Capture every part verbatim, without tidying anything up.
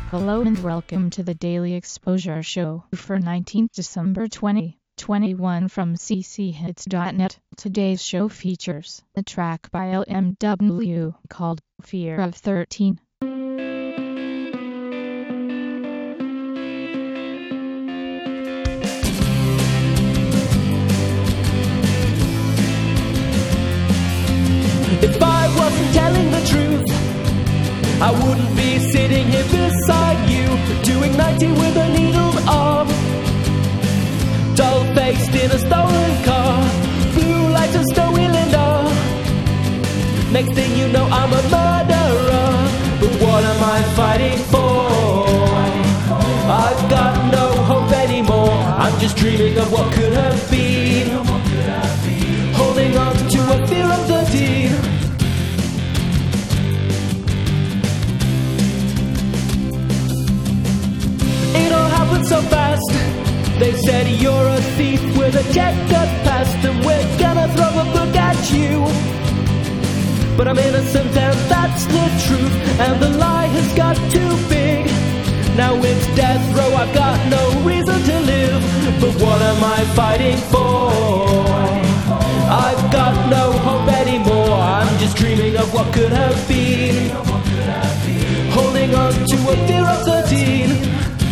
Hello and welcome to the Daily Exposure Show for nineteenth December twenty twenty-one from c c hits dot net. Today's show features a track by L M W called Fear of thirteen. If I wasn't telling the truth, I wouldn't be sitting here beside you, doing ninety with a needled arm, dull-faced in a stolen car, blue lights and snow wheeling off. Next thing you know, I'm a murderer, but what am I fighting for? I've got no hope anymore, I'm just dreaming of what could have been, holding on to a fear of thirteen. It all happened so fast. They said you're a thief with a checkered past, and we're gonna throw a book at you. But I'm innocent and that's the truth, and the lie has got too big. Now it's death row, I've got no reason to live, but what am I fighting for? I've got no hope anymore, I'm just dreaming of what could have been, holding on to a fear of thirteen.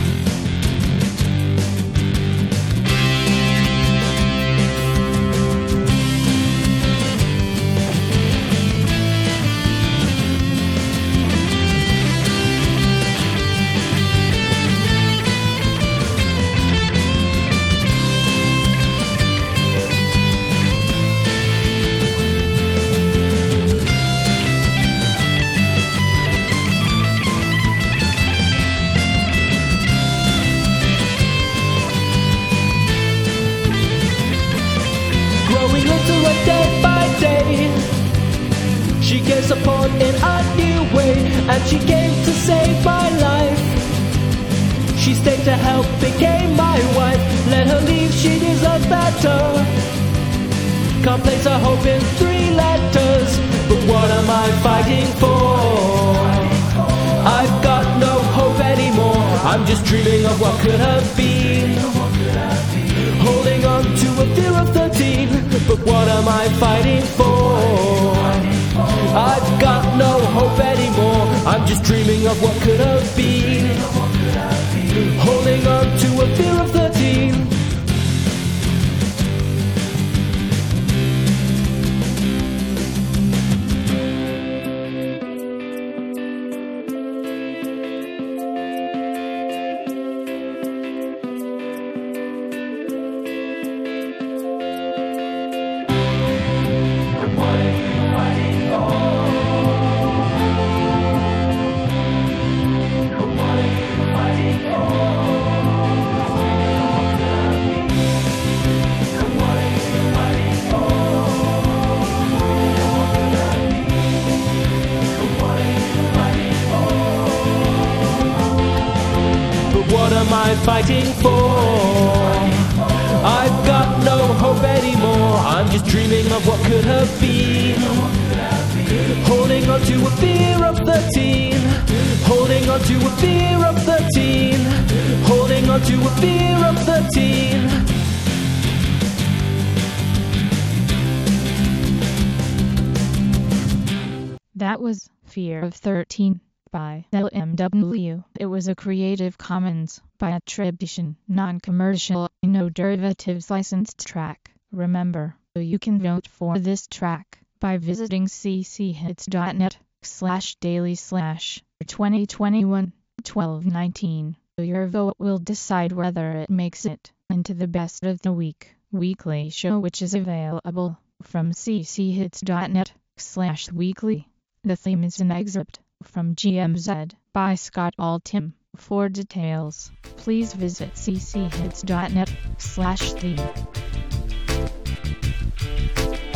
Growing literate day by day, she gave support in a new way, and she came to save my life. She stayed to help, became my wife. Let her leave, she deserves better. Can't place her hope in three letters, but what am I fighting for? I've got no hope anymore, I'm just dreaming of what could have been, holding on to a fear of thirteen. But what am I fighting for? I've got no hope anymore, I'm just dreaming of what could have been, holding on to a fear of thirteen. What am I fighting for? I've got no hope anymore, I'm just dreaming of what could have been, holding on to a fear of thirteen, holding on to a fear of thirteen, holding on to a fear of thirteen. That was Fear of thirteen by L M W. It was a Creative Commons by attribution, non-commercial, no derivatives licensed track. Remember, you can vote for this track by visiting c c hits dot net slash daily slash twenty twenty-one twelve nineteen. Your vote will decide whether it makes it into the best of the week weekly show, which is available from c c hits dot net slash weekly. The theme is an excerpt from G M Z by Scott Altham. For details, please visit c c hits dot net slash theme.